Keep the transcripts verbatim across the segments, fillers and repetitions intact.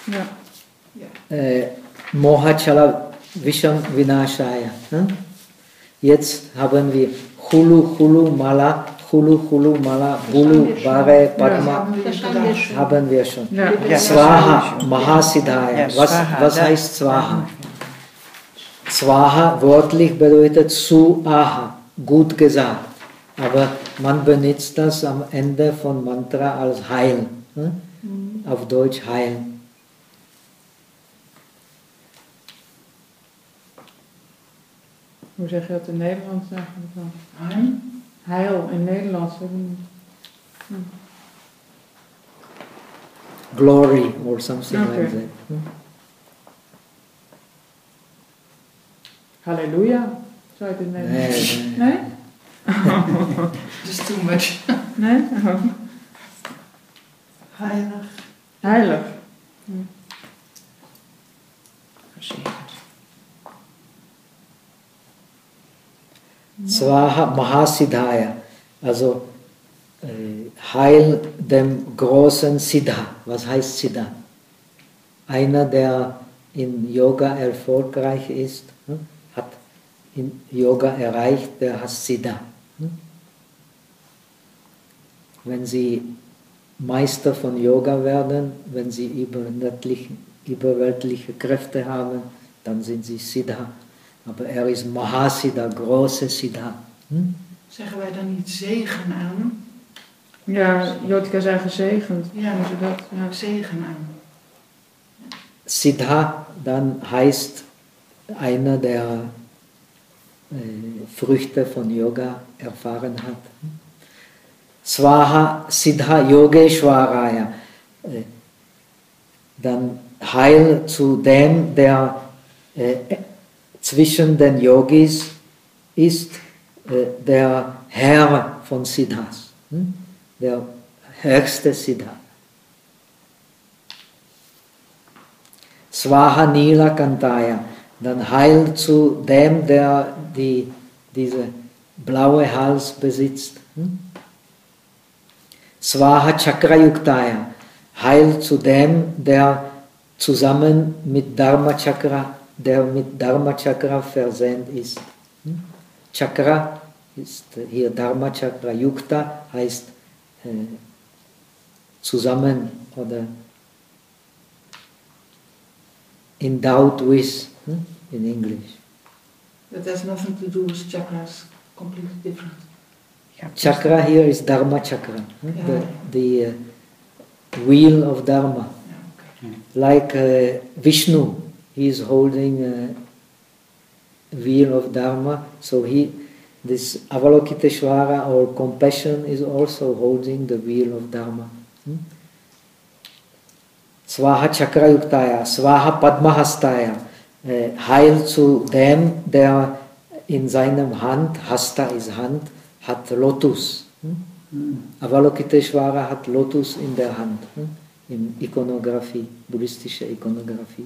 Ja. Äh, Mohachala Visham Vinashaya. Hm? Jetzt haben wir Hulu Hulu Mala, Hulu Hulu Mala, Bulu Vare Padma, ja, haben wir schon. Ja. Ja. Swaha Mahasiddhaya. Was, was heißt Swaha? Swaha wörtlich bedeutet zu aha, gut gesagt. Aber man benutzt das am Ende von Mantra als Heil. Hm? Mhm. Auf Deutsch Heil. Hoe zeg je dat in Nederlands eigenlijk dan? Heil? Heil in Nederlands. Hm. Glory or something okay. like that. Hm? Halleluja, zou je het in Nederlands nee? nee? nee? Just too much. Nee? Oh. Heilig. Heilig. Hm. Gezegend. Swaha Mahasiddhaya, also äh, Heil dem großen Siddha. Was heißt Siddha? Einer, der in Yoga erfolgreich ist, hm, hat in Yoga erreicht, der heißt Siddha. Hm? Wenn Sie Meister von Yoga werden, wenn Sie überweltliche, überweltliche Kräfte haben, dann sind Sie Siddha. Aber er is Mahasiddha, große Siddha. Hm? Zeggen wij dan niet zegen aan? Ja, Jotka zei gezegend. Ja, ze dat, ja. Zegen aan. Siddha dann heißt einer, der äh, Früchte von Yoga erfahren hat. Swaha Siddha Yogeshwaraya. Äh, dann Heil zu dem, der äh, zwischen den Yogis ist, äh, der Herr von Siddhas, hm? Der höchste Siddha. Swaha Nilakantaya, dann Heil zu dem, der die, diese blaue Hals besitzt. Hm? Swaha Chakrayuktaya, Heil zu dem, der zusammen mit Dharma Chakra der mit Dharma Chakra versehnt ist. Chakra ist hier Dharma Chakra, Yukta heißt äh, zusammen oder endowed with hm? in English. That has nothing to do with chakras, completely different. Chakra here is Dharma Chakra, hm? yeah. the, the uh, wheel of Dharma. Yeah, okay. Like uh, Vishnu. He is holding a wheel of Dharma, so he, this Avalokiteshvara or compassion is also holding the wheel of Dharma. Hmm? Swaha Chakrayuktaya, Swaha Padmahastaya, äh, Heil zu dem, der in seinem Hand, Hasta ist Hand, hat Lotus. Hm? Hmm. Avalokiteshvara hat Lotus in der Hand, hm? in Ikonografie, buddhistische Ikonografie.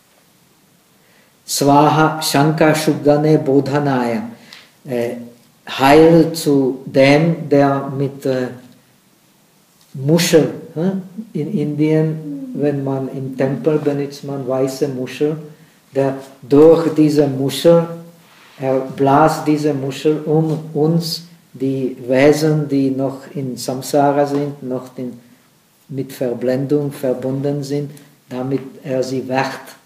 Swaha Shankar Shubdane Bodhanaya, äh, Heil zu dem, der mit äh, Muschel, äh, in Indien, wenn man im Tempel benutzt man weiße Muschel, der durch diese Muschel, er bläst diese Muschel um uns, die Wesen, die noch in Samsara sind, noch in, mit Verblendung verbunden sind, damit er sie weckt.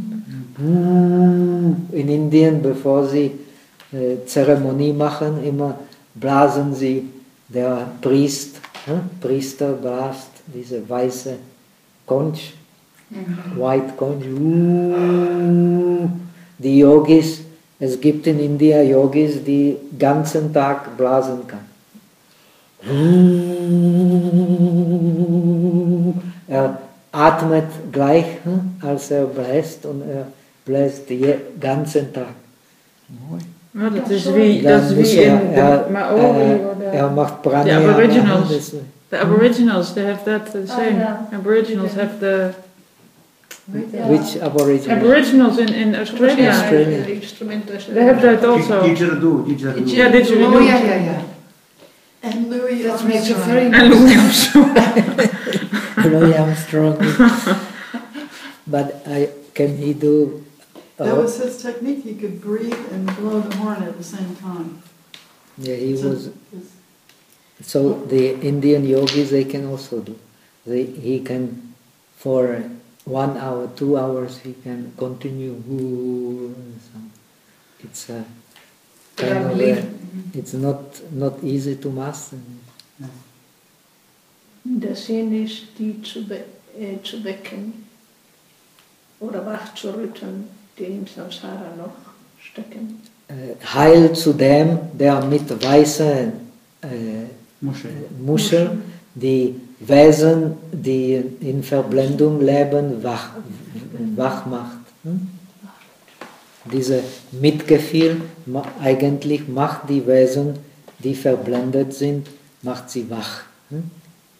In Indien, bevor sie äh, Zeremonie machen, immer blasen sie, der Priest, äh, Priester blast diese weiße Conch, mhm. White Conch. Die Yogis, es gibt in India Yogis, die den ganzen Tag blasen kann. Er atmet gleich, als er bläst, und er bläst den ganzen Tag. Ja, dat is wie, dat is wie in de Maori. Er macht Pranayama. The Aboriginals. The Aboriginals, they have that the same. Oh, yeah. Aboriginals have the... Which Aboriginals? Aboriginals in, in Australia. Australia. They have that also. Didgeridoo, didgeridoo. Yeah, didgeridoo. Oh, yeah, yeah, yeah. And Louis that makes a very and Louis Armstrong. Louis Armstrong. but I, can he do... That was his technique. He could breathe and blow the horn at the same time. Yeah, he So was... his- So the Indian yogis, they can also do. They, he can, for one hour, two hours, he can continue. It's a But I kind of believe, a, it's not not easy to master. Der Sinn ist, die zu, be äh, zu wecken oder wachzurütteln, die im Samsara noch stecken. Äh, Heil zu dem, der mit weißen äh, Muschel. Muschel die Wesen, die in Verblendung leben, wach, wach macht. Hm? Diese Mitgefühl eigentlich macht die Wesen, die verblendet sind, macht sie wach. Hm?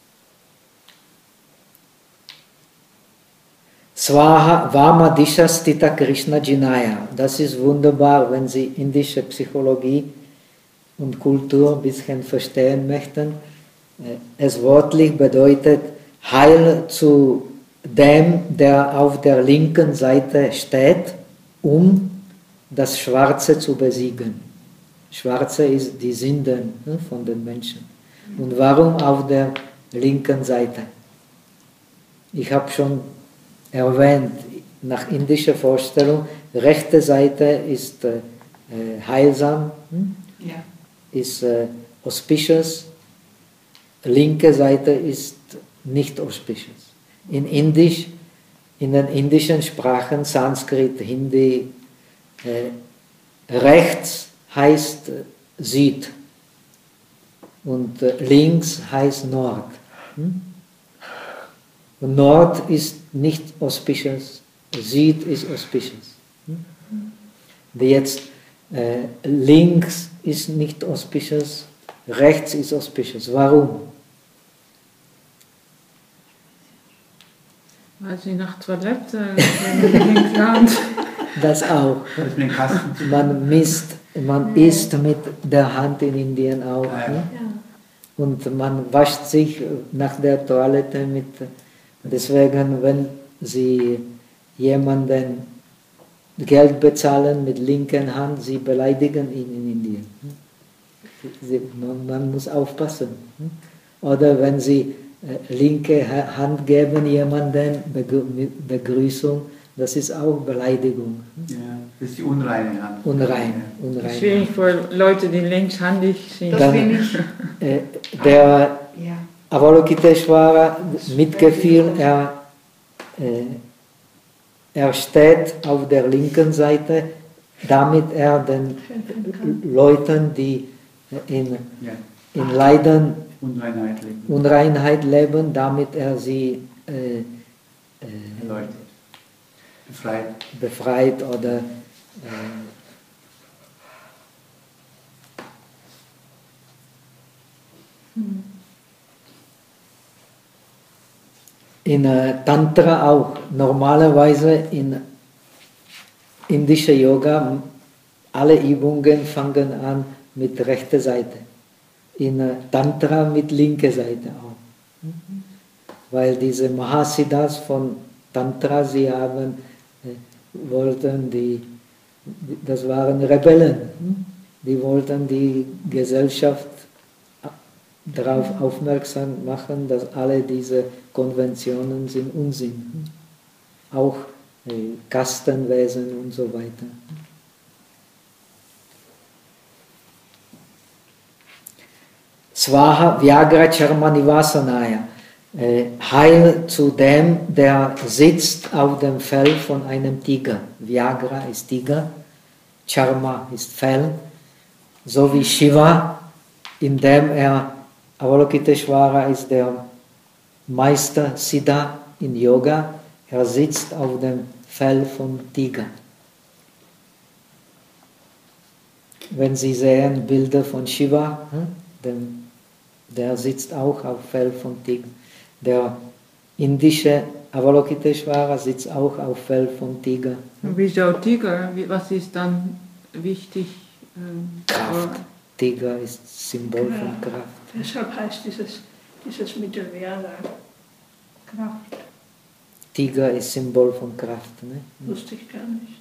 Swaha Vama Disha Stita Krishna Jinaya. Das ist wunderbar, wenn Sie indische Psychologie und Kultur ein bisschen verstehen möchten. Es wörtlich bedeutet Heil zu dem, der auf der linken Seite steht, um das Schwarze zu besiegen. Schwarze ist die Sünden von den Menschen. Und warum auf der linken Seite? Ich habe schon erwähnt, nach indischer Vorstellung, rechte Seite ist äh, heilsam, hm? ja. ist äh, auspicious, linke Seite ist nicht auspicious. In Indisch, in den indischen Sprachen, Sanskrit, Hindi, äh, rechts heißt äh, Süd und äh, links heißt Nord. Hm? Und Nord ist nicht auspicious, Süd ist auspicious. Hm? Jetzt äh, links ist nicht auspicious, rechts ist auspicious. Warum? Weil sie nach Toilette links Land. Das auch. Das mit den Kasten. Man misst, man isst mit der Hand in Indien auch. Ja. Ne? Ja. Und man wascht sich nach der Toilette mit. Deswegen, wenn Sie jemanden Geld bezahlen mit linken Hand, Sie beleidigen ihn in Indien. Sie, man, man muss aufpassen. Oder wenn Sie äh, linke Hand geben jemanden mit Begrüßung, das ist auch Beleidigung. Ja, das ist die unreine Hand. Unrein. Das unrein. ist schwierig für Leute, die linkshandig sind. Das Dann- bin ich. Äh, der Ja. Avalokiteshvara, Mitgefühl, er, äh, er steht auf der linken Seite, damit er den Leuten, die in, Ja, in Leiden, Unreinheit leben. Unreinheit leben, damit er sie äh, äh, Leute. Befreit. befreit oder äh, in äh, Tantra auch. Normalerweise in indischer Yoga, alle Übungen fangen an mit rechter Seite. In äh, Tantra mit linker Seite auch. Weil diese Mahasiddhas von Tantra, sie haben, äh, wollten die, das waren Rebellen, die wollten die Gesellschaft darauf aufmerksam machen, dass alle diese Konventionen sind Unsinn. Auch äh, Kastenwesen und so weiter. Swaha Vyagra Charma Nivasanaya. Äh, Heil zu dem, der sitzt auf dem Fell von einem Tiger. Vyagra ist Tiger, Charma ist Fell, so wie Shiva, indem er Avalokiteshvara ist der Meister Siddha in Yoga, er sitzt auf dem Fell von Tiger. Wenn Sie sehen Bilder von Shiva, dem, der sitzt auch auf Fell von Tiger. Der indische Avalokiteshvara sitzt auch auf Fell von Tiger. Und wieso Tiger? Wie- Was ist dann wichtig? ähm, Kraft. für- Tiger ist Symbol Ja. von Kraft. Deshalb heißt dieses, dieses Mittel Vyagra Kraft. Tiger ist Symbol von Kraft. Ne? Wusste ich gar nicht.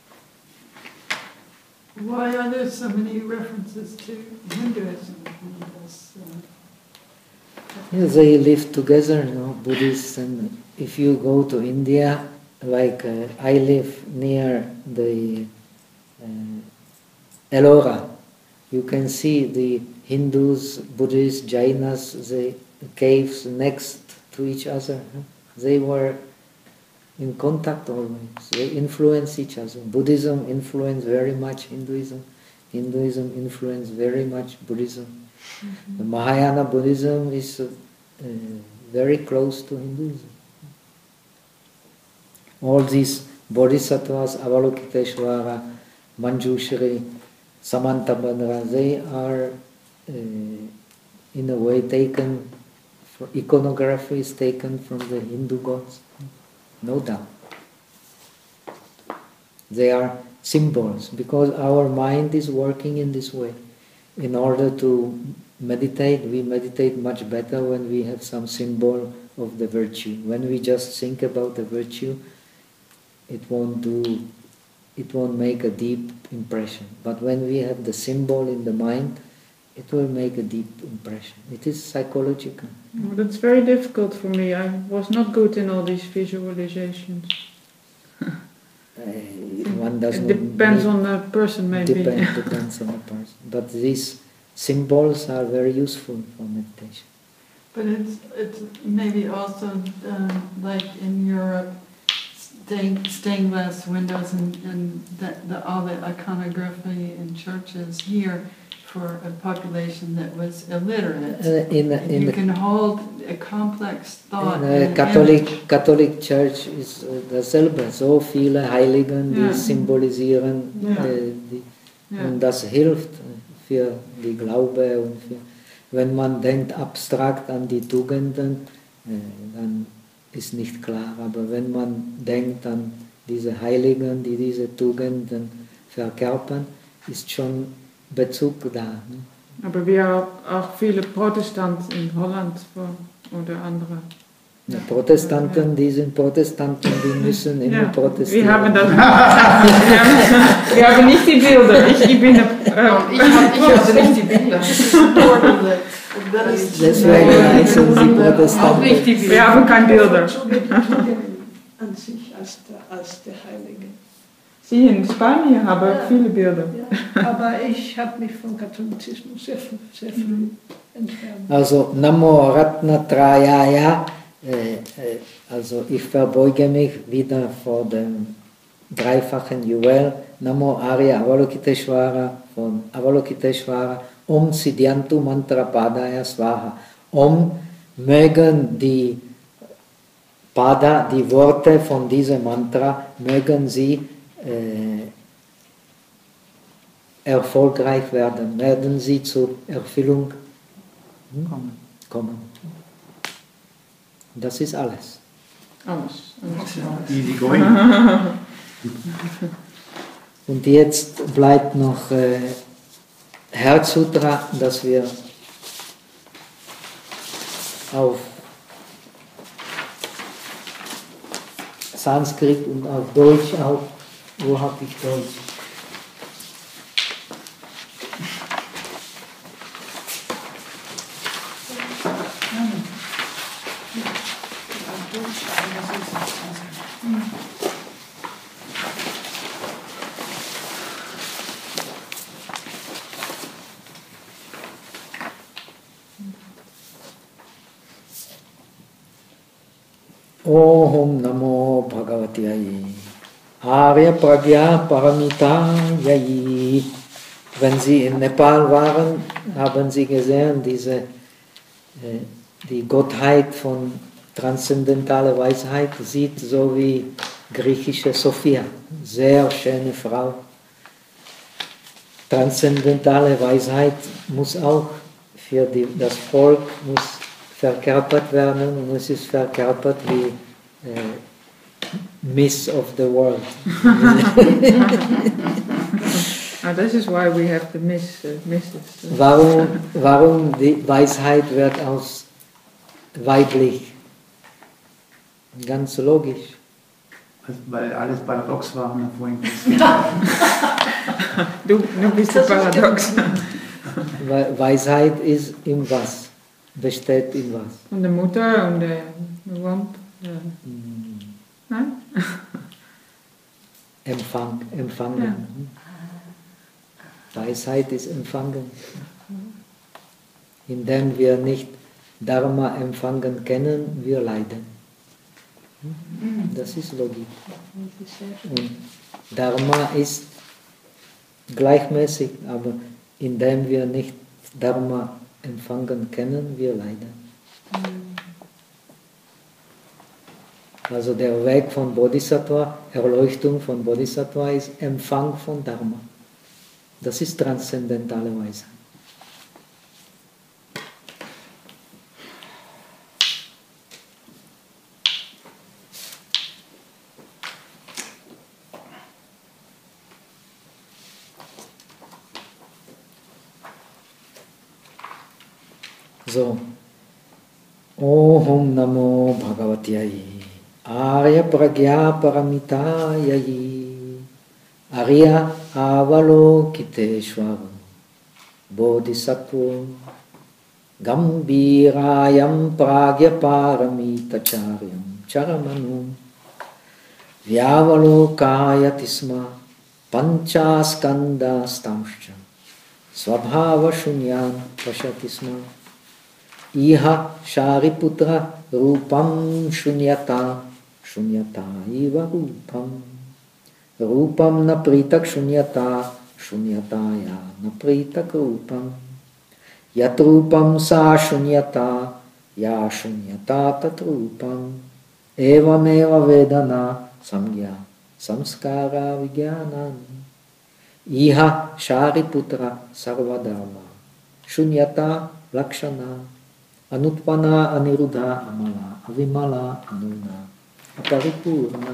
Why are there so many references to Hinduism in this? Uh, Yeah, they live together, you know, Buddhists, and if you go to India, like uh, I live near the uh, Ellora, you can see the Hindus, Buddhists, Jainas, the caves next to each other. Huh? They were in contact always. They influence each other. Buddhism influenced very much Hinduism. Hinduism influenced very much Buddhism. Mm-hmm. The Mahayana Buddhism is uh, uh, very close to Hinduism. All these bodhisattvas, Avalokiteshvara, Manjushri, Samantabhadra, they are uh, in a way taken, for iconography is taken from the Hindu gods, no doubt. They are symbols because our mind is working in this way. In order to meditate, we meditate much better when we have some symbol of the virtue. When we just think about the virtue, it won't do, it won't make a deep impression. But when we have the symbol in the mind, it will make a deep impression. It is psychological. Well, that's very difficult for me. I was not good in all these visualizations. Uh, one doesn't It depends need, on the person, maybe. Depend, depends on the person. But these symbols are very useful for meditation. but it's it's maybe also um, like in Europe, stained, stained glass windows and, and the, the, all the iconography in churches here for a population that was illiterate. Uh, in in you the, can hold a complex thought. in in the an Catholic image. Catholic Church ist uh, dasselbe. So viele Heiligen, die Ja. symbolisieren Ja. äh, die, Ja. und das hilft für die Glaube und für, wenn man denkt abstrakt an die Tugenden, äh, dann ist nicht klar. Aber wenn man denkt an diese Heiligen, die diese Tugenden verkörpern, ist schon Bezug da. Ne? Aber wir haben auch viele Protestanten in Holland oder andere. Die Protestanten, die sind Protestanten, die müssen immer Ja, protestieren. wir haben das. wir, haben, wir haben nicht die Bilder. Ich, ich bin. Äh, Ich, hab, ich hatte nicht die Bilder. That is Deswegen heißen sie Auch Protestanten. nicht die Bilder. wir haben keine Bilder. An sich als der, als der Heilige. Sie in Spanien haben Ja. viele Bilder. Ja, aber ich habe mich vom Katholizismus sehr, viel- sehr viel entfernt. Also Namo Ratnatrayaya, äh, äh, also ich verbeuge mich wieder vor dem dreifachen Juwel, Namo Arya Avalokiteshvara von Avalokiteshvara, Om Siddhyantu Mantra Padaya Swaha. Om mögen die Pada, die Worte von diesem Mantra, mögen sie äh, erfolgreich werden, werden sie zur Erfüllung hm, Kommen. kommen. Das ist alles. Alles. Easy going. Und jetzt bleibt noch äh, Herzsutra, das wir auf Sanskrit und auf Deutsch auch. Wo habe ich Deutsch? Om Namo Bhagavati Arya Pragya Paramita Yai. Wenn Sie in Nepal waren, haben Sie gesehen, diese, äh, die Gottheit von transzendentaler Weisheit sieht so wie griechische Sophia. Sehr schöne Frau. Transzendentale Weisheit muss auch für die, das Volk muss verkörpert werden und es ist verkörpert wie äh, Miss of the World. Ah, this is why we have the miss, uh, misses. Uh, Warum, warum die Weisheit wird aus weiblich Ganz logisch. Also, weil alles paradox war, haben wir vorhin gesagt. Du, du bist das paradox. Weil Weisheit ist im Was, besteht in was. Und die Mutter und der Wamp. Ja. Nein? Empfang, empfangen. Ja. Weisheit ist empfangen. Indem wir nicht Dharma empfangen können, wir leiden. Das ist Logik. Und Dharma ist gleichmäßig, aber indem wir nicht Dharma empfangen können, wir leiden. Also der Weg von Bodhisattva, Erleuchtung von Bodhisattva ist Empfang von Dharma. Das ist transzendentale Weisheit. So, Om Namo Bhagavatyai Arya Pragya Paramitayai Arya Avalokiteshvara Bodhisattva Gambhirayam Pragya Paramitacharyam Charamanu Vyavalokayatisma Panchaskandastamscha Svabhava Shunyan Pashatisma Iha Shariputra Rupam Shunyata Shunyata Iva Rupam Rupam na pritak Shunyata Shunyata ya na pritak Rupam Yat Rupam sa Shunyata Ya Shunyata tat Rupam Evam eva Vedana Samgya Samskara Vigyanan Iha Shariputra Sarvadharma Shunyata Lakshana Anutpana aniruddha amala avimala anuna aparipurna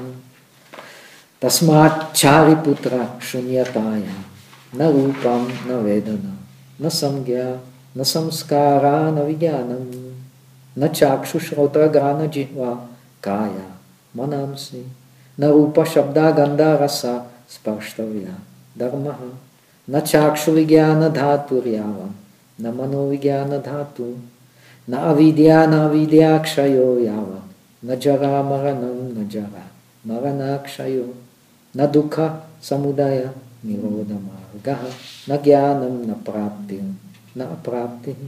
tasmat chariputra shunyataya na rupam na vedana na samgya na samskara na vijnanam na chakshushrotra grana jihva kaya manamsi na rupa shabda gandha rasa sparštavya dharmaha na chakshu vijnana dhatu ryavam na mano vijnana dhatu na avidya na avidya kshayo yavam na jara maranam na jara marana kshayo na dukha samudaya nirodha margaha na jnanam na praptim na apraptihi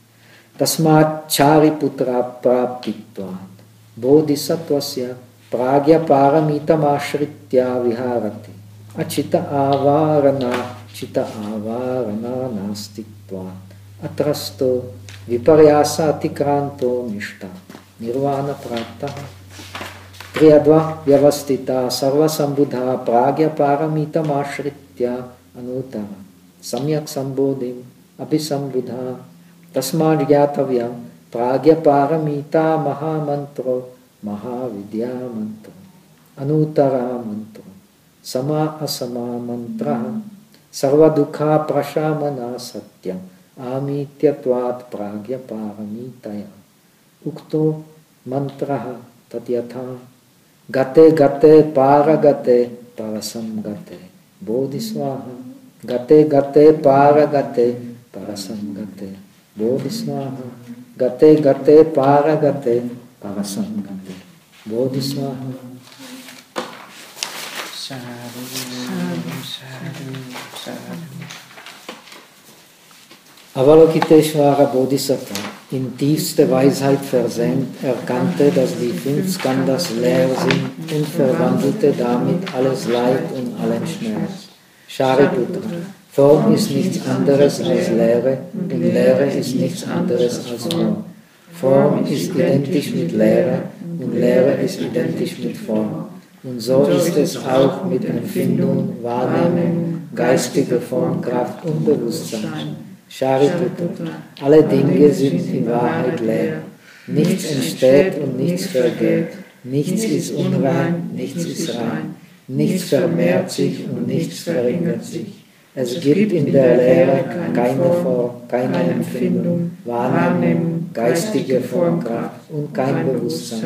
tasmat chariputra praptitvat bodhisattvasya pragya paramitam ashritya viharati achita avarana chita avarana nastitvat atrasto Viparyasa atikranto nishta nirvana prapta Triyadva vyavastita sarva sambudha pragya paramitam ashritya anutara samyak sambodhim abhisambudha tasmad gyatavyam pragya paramita mahamantro mahavidya mantro anutara mantro sama asama mantra sarva dukha prashamana satyam Amityatvat pragya paramitaya ukto mantraha tatyatha gate gate paragate parasam gate bodhisvaha gate gate paragate parasam gate bodhisvaha gate gate paragate parasam gate bodhisvaha. Sadhu, sadhu, sadhu. Avalokiteshvara Bodhisattva, in tiefste Weisheit versenkt, erkannte, dass die fünf Skandhas leer sind und verwandelte damit alles Leid und allen Schmerz. Shariputra, Form ist nichts anderes als Leere und Leere ist nichts anderes als Form. Form ist identisch mit Leere und Leere ist identisch mit Form. Und so ist es auch mit Empfindung, Wahrnehmung, geistige Formkraft und Bewusstsein. Shariputra, alle Dinge sind in Wahrheit leer. Nichts entsteht und nichts vergeht. Nichts ist unrein, nichts ist rein. Nichts vermehrt sich und nichts verringert sich. Es gibt in der Lehre keine Form, keine Empfindung, Wahrnehmung, geistige Formkraft und kein Bewusstsein.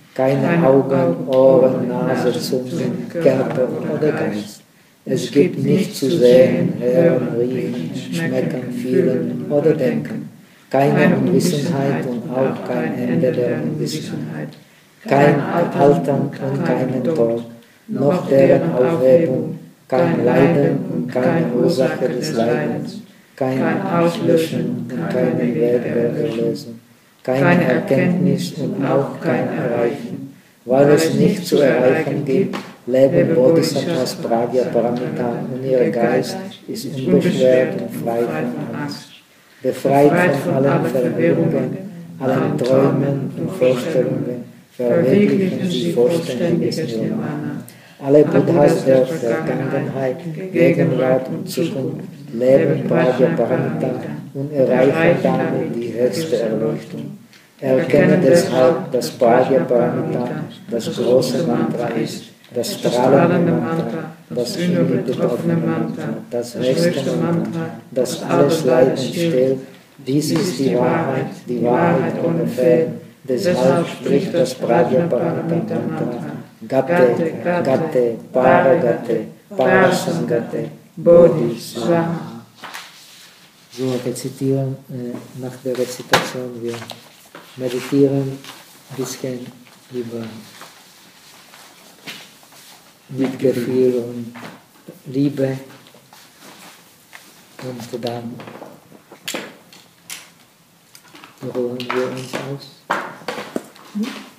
keine Augen, Ohren, Nase, Zunge, Körper oder Geist. Es gibt nichts zu sehen, hören, riechen, schmecken, fühlen oder denken. Keine Unwissenheit und auch kein Ende der Unwissenheit. Kein Altern und keinen Tod, noch deren Aufhebung, kein Leiden und keine Ursache des Leidens, kein Auslöschen und keinen Weg der Erlösung, keine Erkenntnis und auch kein Erreichen. Weil es nicht zu erreichen gibt, leben Bodhisattvas Prajnaparamita und ihr Geist ist unbeschwert und frei von Angst. Befreit von allen Verwirrungen, allen Träumen und Vorstellungen, verwirklichen sie vollständiges Nirvana. Alle Buddhas der Vergangenheit, Gegenwart und Zukunft leben Prajnaparamita und erreichen damit die höchste Erleuchtung. Erkenne deshalb, dass Prajnaparamita das große Mantra ist, das strahlende Mantra, das unübertroffene Mantra, das höchste Mantra, das alles Leiden stillt. Dies ist die Wahrheit, die Wahrheit ohne Fehl. Deshalb spricht das Prajnaparamita Mantra. Gatte, Gatte, Paragate, Parasangate, Bodhisattva. So rezitieren, äh, nach der Rezitation, wir meditieren ein bisschen über Mitgefühl und Liebe und dann ruhen wir uns aus.